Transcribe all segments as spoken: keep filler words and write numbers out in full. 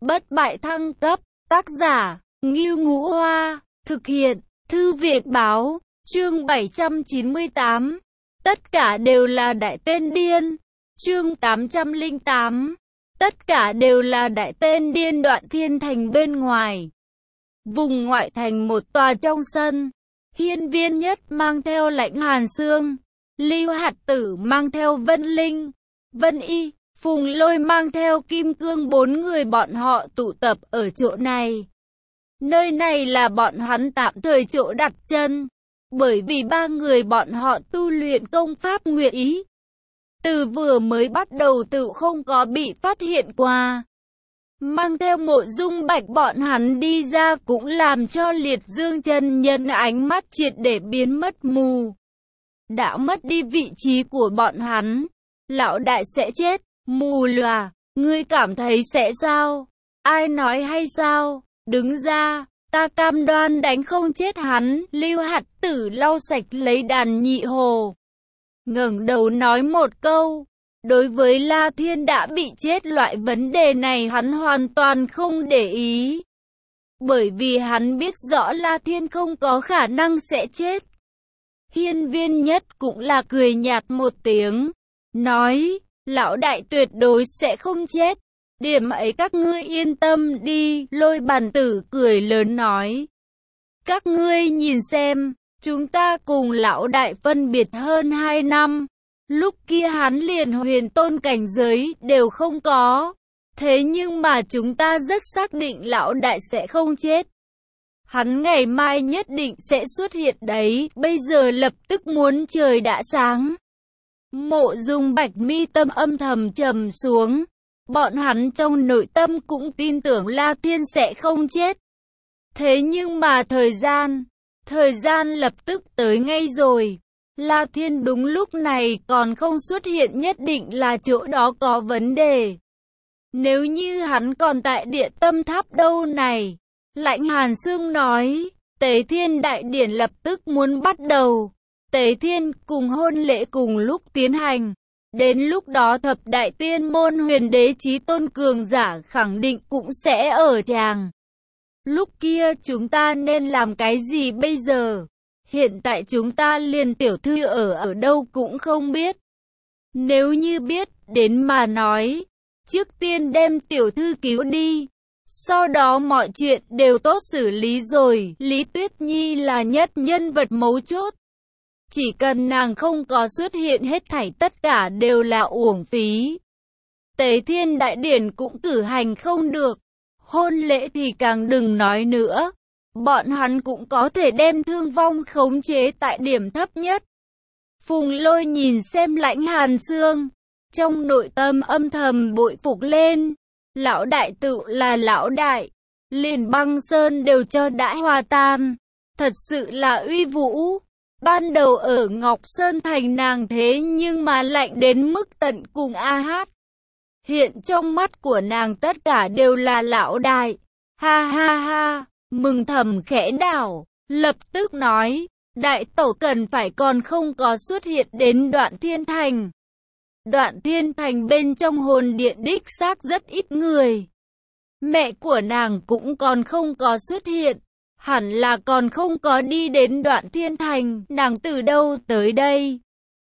Bất bại thăng cấp, tác giả, Ngưu Ngũ Hoa, thực hiện, Thư viện Báo, chương bảy trăm chín mươi tám. Tất cả đều là đại tên điên, chương tám trăm lẻ tám. Tất cả đều là đại tên điên. Đoạn Thiên Thành bên ngoài. Vùng ngoại thành một tòa trong sân, Hiên Viên Nhất mang theo Lãnh Hàn Xương, Lưu Hạt Tử mang theo Vân Linh, Vân Y, Phùng Lôi mang theo Kim Cương, bốn người bọn họ tụ tập ở chỗ này. Nơi này là bọn hắn tạm thời chỗ đặt chân, bởi vì ba người bọn họ tu luyện công pháp Nguyệt Ý. Từ vừa mới bắt đầu tự không có bị phát hiện qua. Mang theo Mộ Dung Bạch bọn hắn đi ra cũng làm cho Liệt Dương chân nhân ánh mắt triệt để biến mất mù. Đã mất đi vị trí của bọn hắn. Lão đại sẽ chết, mù lòa, ngươi cảm thấy sẽ sao? Ai nói hay sao? Đứng ra, ta cam đoan đánh không chết hắn. Lưu Hạt Tử lau sạch lấy đàn nhị hồ, ngẩng đầu nói một câu. Đối với La Thiên đã bị chết loại vấn đề này hắn hoàn toàn không để ý. Bởi vì hắn biết rõ La Thiên không có khả năng sẽ chết. Hiên Viên Nhất cũng là cười nhạt một tiếng, nói, lão đại tuyệt đối sẽ không chết. Điểm ấy các ngươi yên tâm đi. Lôi Bàn Tử cười lớn nói, các ngươi nhìn xem, chúng ta cùng lão đại phân biệt hơn hai năm. Lúc kia hắn liền huyền tôn cảnh giới đều không có. Thế nhưng mà chúng ta rất xác định lão đại sẽ không chết. Hắn ngày mai nhất định sẽ xuất hiện đấy. Bây giờ lập tức muốn trời đã sáng. Mộ Dung Bạch mi tâm âm thầm trầm xuống. Bọn hắn trong nội tâm cũng tin tưởng La Thiên sẽ không chết. Thế nhưng mà thời gian, thời gian lập tức tới ngay rồi. La Thiên đúng lúc này còn không xuất hiện nhất định là chỗ đó có vấn đề. Nếu như hắn còn tại Địa Tâm Tháp đâu này. Lãnh Hàn Xương nói, Tế Thiên Đại Điển lập tức muốn bắt đầu. Tế Thiên cùng hôn lễ cùng lúc tiến hành. Đến lúc đó thập đại tiên môn huyền đế chí tôn cường giả khẳng định cũng sẽ ở tràng. Lúc kia chúng ta nên làm cái gì bây giờ? Hiện tại chúng ta liền tiểu thư ở ở đâu cũng không biết. Nếu như biết đến mà nói, trước tiên đem tiểu thư cứu đi. Sau đó mọi chuyện đều tốt xử lý rồi. Lý Tuyết Nhi là nhất nhân vật mấu chốt. Chỉ cần nàng không có xuất hiện hết thảy tất cả đều là uổng phí. Tế Thiên Đại Điển cũng cử hành không được. Hôn lễ thì càng đừng nói nữa. Bọn hắn cũng có thể đem thương vong khống chế tại điểm thấp nhất. Phùng Lôi nhìn xem Lãnh Hàn Xương, trong nội tâm âm thầm bội phục lên. Lão đại tự là lão đại, liền băng sơn đều cho đã hòa tan. Thật sự là uy vũ. Ban đầu ở Ngọc Sơn Thành nàng thế nhưng mà lạnh đến mức tận cùng a hát. Hiện trong mắt của nàng tất cả đều là lão đại. Ha ha ha. Mừng thầm khẽ đảo, lập tức nói, đại tẩu cần phải còn không có xuất hiện đến Đoạn Thiên Thành. Đoạn Thiên Thành bên trong hồn điện đích xác rất ít người. Mẹ của nàng cũng còn không có xuất hiện, hẳn là còn không có đi đến Đoạn Thiên Thành. Nàng từ đâu tới đây?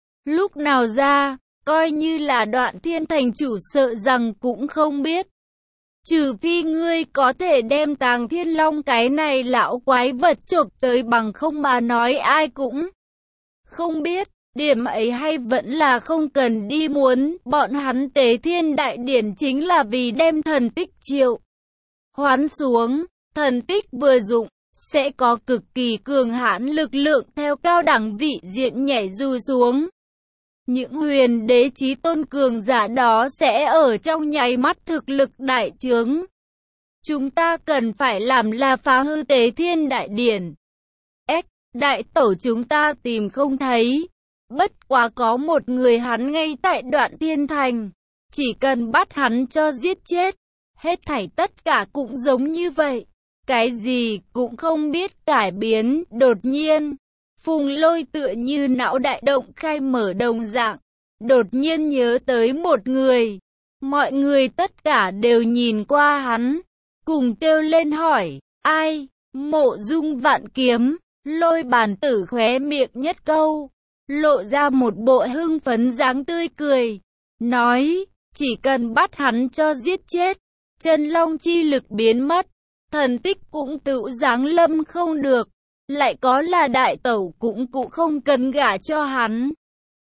Lúc nào ra? Coi như là Đoạn Thiên Thành chủ sợ rằng cũng không biết. Trừ phi ngươi có thể đem Tàng Thiên Long cái này lão quái vật chộp tới, bằng không mà nói ai cũng không biết. Điểm ấy hay vẫn là không cần đi muốn. Bọn hắn Tế Thiên Đại Điển chính là vì đem thần tích triệu hoán xuống. Thần tích vừa dụng, sẽ có cực kỳ cường hãn lực lượng theo cao đẳng vị diện nhảy dù xuống. Những huyền đế chí tôn cường giả đó sẽ ở trong nháy mắt thực lực đại trướng. Chúng ta cần phải làm là phá hư Tế Thiên Đại Điển. Ếch, đại tẩu chúng ta tìm không thấy. Bất quá có một người hắn ngay tại Đoạn Thiên Thành. Chỉ cần bắt hắn cho giết chết. Hết thảy tất cả cũng giống như vậy. Cái gì cũng không biết cải biến. Đột nhiên, Phùng Lôi tựa như não đại động khai mở đồng dạng. Đột nhiên nhớ tới một người. Mọi người tất cả đều nhìn qua hắn, cùng kêu lên hỏi, ai? Mộ Dung Vạn Kiếm. Lôi Bàn Tử khóe miệng nhất câu, lộ ra một bộ hưng phấn dáng tươi cười, nói, chỉ cần bắt hắn cho giết chết, chân long chi lực biến mất, thần tích cũng tự giáng lâm không được, lại có là đại tẩu cũng cũng không cần gả cho hắn.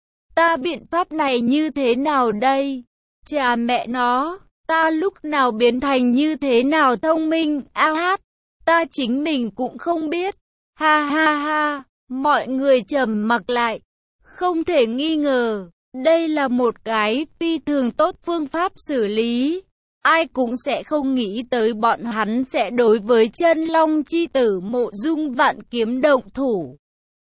Ta biện pháp này như thế nào đây? Cha mẹ nó, ta lúc nào biến thành như thế nào thông minh, a hát, ta chính mình cũng không biết. Ha ha ha, mọi người trầm mặc lại. Không thể nghi ngờ, đây là một cái phi thường tốt phương pháp xử lý. Ai cũng sẽ không nghĩ tới bọn hắn sẽ đối với chân long chi tử Mộ Dung Vạn Kiếm động thủ.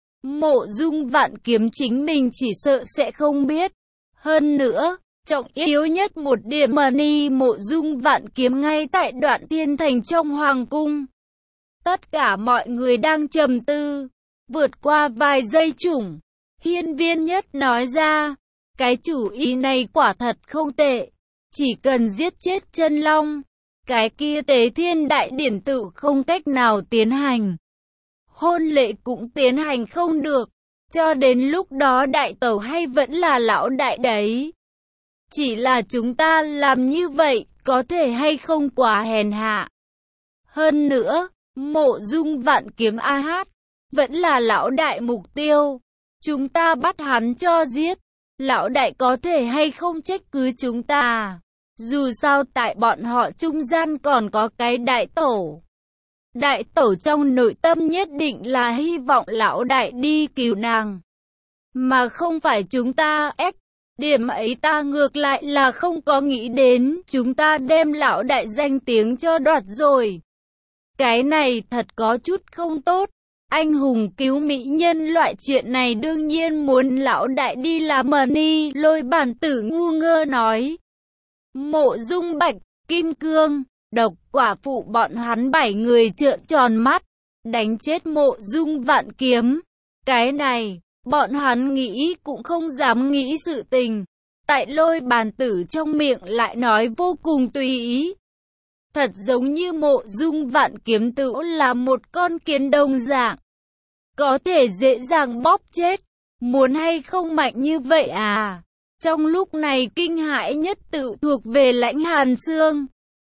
Mộ Dung Vạn Kiếm chính mình chỉ sợ sẽ không biết. Hơn nữa, trọng yếu nhất một điểm mà ni Mộ Dung Vạn Kiếm ngay tại Đoạn Thiên Thành trong hoàng cung. Tất cả mọi người đang trầm tư, vượt qua vài giây chủng, Hiên Viên Nhất nói ra, cái chủ ý này quả thật không tệ, chỉ cần giết chết chân long, cái kia Tế Thiên Đại Điển tự không cách nào tiến hành. Hôn lễ cũng tiến hành không được, cho đến lúc đó đại tẩu hay vẫn là lão đại đấy. Chỉ là chúng ta làm như vậy, có thể hay không quá hèn hạ. Hơn nữa, Mộ Dung Vạn Kiếm a hát, vẫn là lão đại mục tiêu. Chúng ta bắt hắn cho giết, lão đại có thể hay không trách cứ chúng ta. Dù sao tại bọn họ trung gian còn có cái đại tổ. Đại tổ trong nội tâm nhất định là hy vọng lão đại đi cứu nàng, mà không phải chúng ta ép. Điểm ấy ta ngược lại là không có nghĩ đến, chúng ta đem lão đại danh tiếng cho đoạt rồi. Cái này thật có chút không tốt. Anh hùng cứu mỹ nhân loại chuyện này đương nhiên muốn lão đại đi làm mờ ni. Lôi Bàn Tử ngu ngơ nói. Mộ Dung Bạch, Kim Cương, Độc Quả Phụ bọn hắn bảy người trợn tròn mắt, đánh chết Mộ Dung Vạn Kiếm. Cái này, bọn hắn nghĩ cũng không dám nghĩ sự tình. Tại Lôi Bàn Tử trong miệng lại nói vô cùng tùy ý. Thật giống như Mộ Dung Vạn Kiếm tự là một con kiến đồng dạng, có thể dễ dàng bóp chết. Muốn hay không mạnh như vậy à? Trong lúc này kinh hãi nhất tự thuộc về Lãnh Hàn Sương.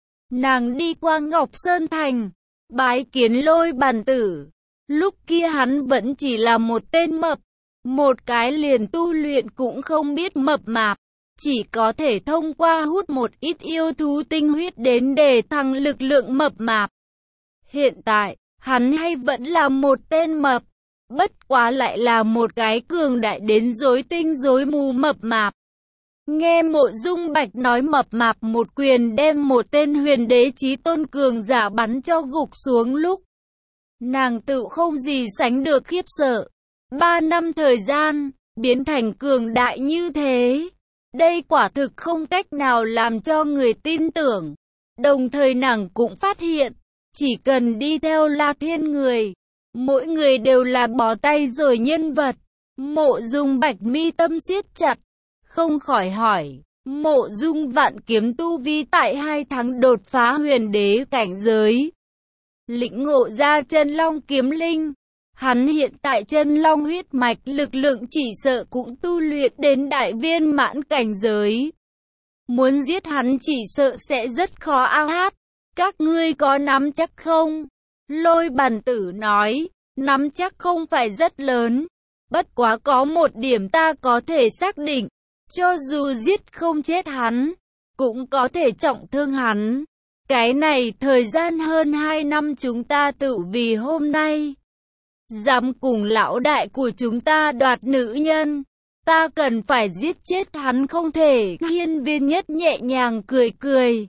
Nàng đi qua Ngọc Sơn Thành, bái kiến Lôi Bàn Tử. Lúc kia hắn vẫn chỉ là một tên mập, một cái liền tu luyện cũng không biết mập mạp, chỉ có thể thông qua hút một ít yêu thú tinh huyết đến để thăng lực lượng mập mạp. Hiện tại, hắn hay vẫn là một tên mập, bất quá lại là một cái cường đại đến rối tinh rối mù mập mạp. Nghe Mộ Dung Bạch nói mập mạp một quyền đem một tên huyền đế chí tôn cường giả bắn cho gục xuống lúc, nàng tự không gì sánh được khiếp sợ. Ba năm thời gian, biến thành cường đại như thế. Đây quả thực không cách nào làm cho người tin tưởng. Đồng thời nàng cũng phát hiện, chỉ cần đi theo La Thiên người, mỗi người đều là bó tay rồi nhân vật. Mộ Dung Bạch mi tâm siết chặt, không khỏi hỏi, Mộ Dung Vạn Kiếm tu vi tại hai tháng đột phá huyền đế cảnh giới, lĩnh ngộ ra chân long kiếm linh. Hắn hiện tại chân long huyết mạch lực lượng chỉ sợ cũng tu luyện đến đại viên mãn cảnh giới. Muốn giết hắn chỉ sợ sẽ rất khó a hát. Các ngươi có nắm chắc không? Lôi Bàn Tử nói, nắm chắc không phải rất lớn. Bất quá có một điểm ta có thể xác định, cho dù giết không chết hắn, cũng có thể trọng thương hắn. Cái này thời gian hơn hai năm chúng ta tự vì hôm nay dám cùng lão đại của chúng ta đoạt nữ nhân, ta cần phải giết chết hắn không thể. Hiên Viên Nhất nhẹ nhàng cười cười.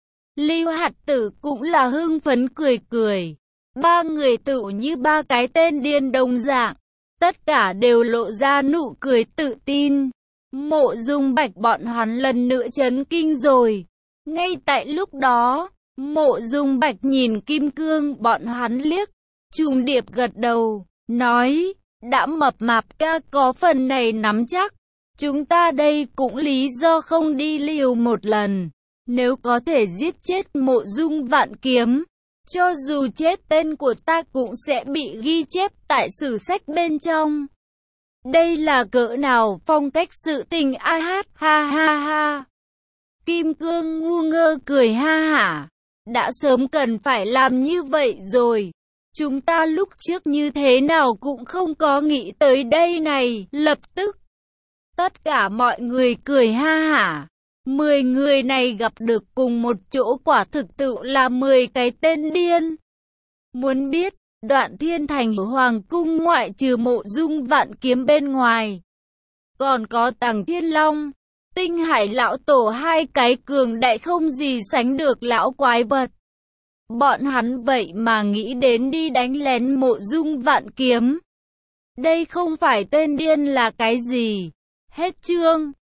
Lưu Hạt Tử cũng là hưng phấn cười cười. Ba người tự như ba cái tên điên đồng dạng, tất cả đều lộ ra nụ cười tự tin. Mộ Dung Bạch bọn hắn lần nữa chấn kinh rồi. Ngay tại lúc đó, Mộ Dung Bạch nhìn Kim Cương bọn hắn liếc, trùng điệp gật đầu, nói, đã mập mạp ca có phần này nắm chắc. Chúng ta đây cũng lý do không đi liều một lần. Nếu có thể giết chết Mộ Dung Vạn Kiếm, cho dù chết tên của ta cũng sẽ bị ghi chép tại sử sách bên trong. Đây là cỡ nào phong cách sự tình a hát, ha ha ha. Kim Cương ngu ngơ cười ha hả. Đã sớm cần phải làm như vậy rồi. Chúng ta lúc trước như thế nào cũng không có nghĩ tới đây này. Lập tức, tất cả mọi người cười ha hả. Mười người này gặp được cùng một chỗ quả thực tự là mười cái tên điên. Muốn biết, Đoạn Thiên Thành ở Hoàng cung ngoại trừ Mộ Dung Vạn Kiếm bên ngoài, còn có Tằng Thiên Long, Tinh Hải lão tổ, hai cái cường đại không gì sánh được lão quái vật. Bọn hắn vậy mà nghĩ đến đi đánh lén Mộ Dung Vạn Kiếm. Đây không phải tên điên là cái gì. Hết chương.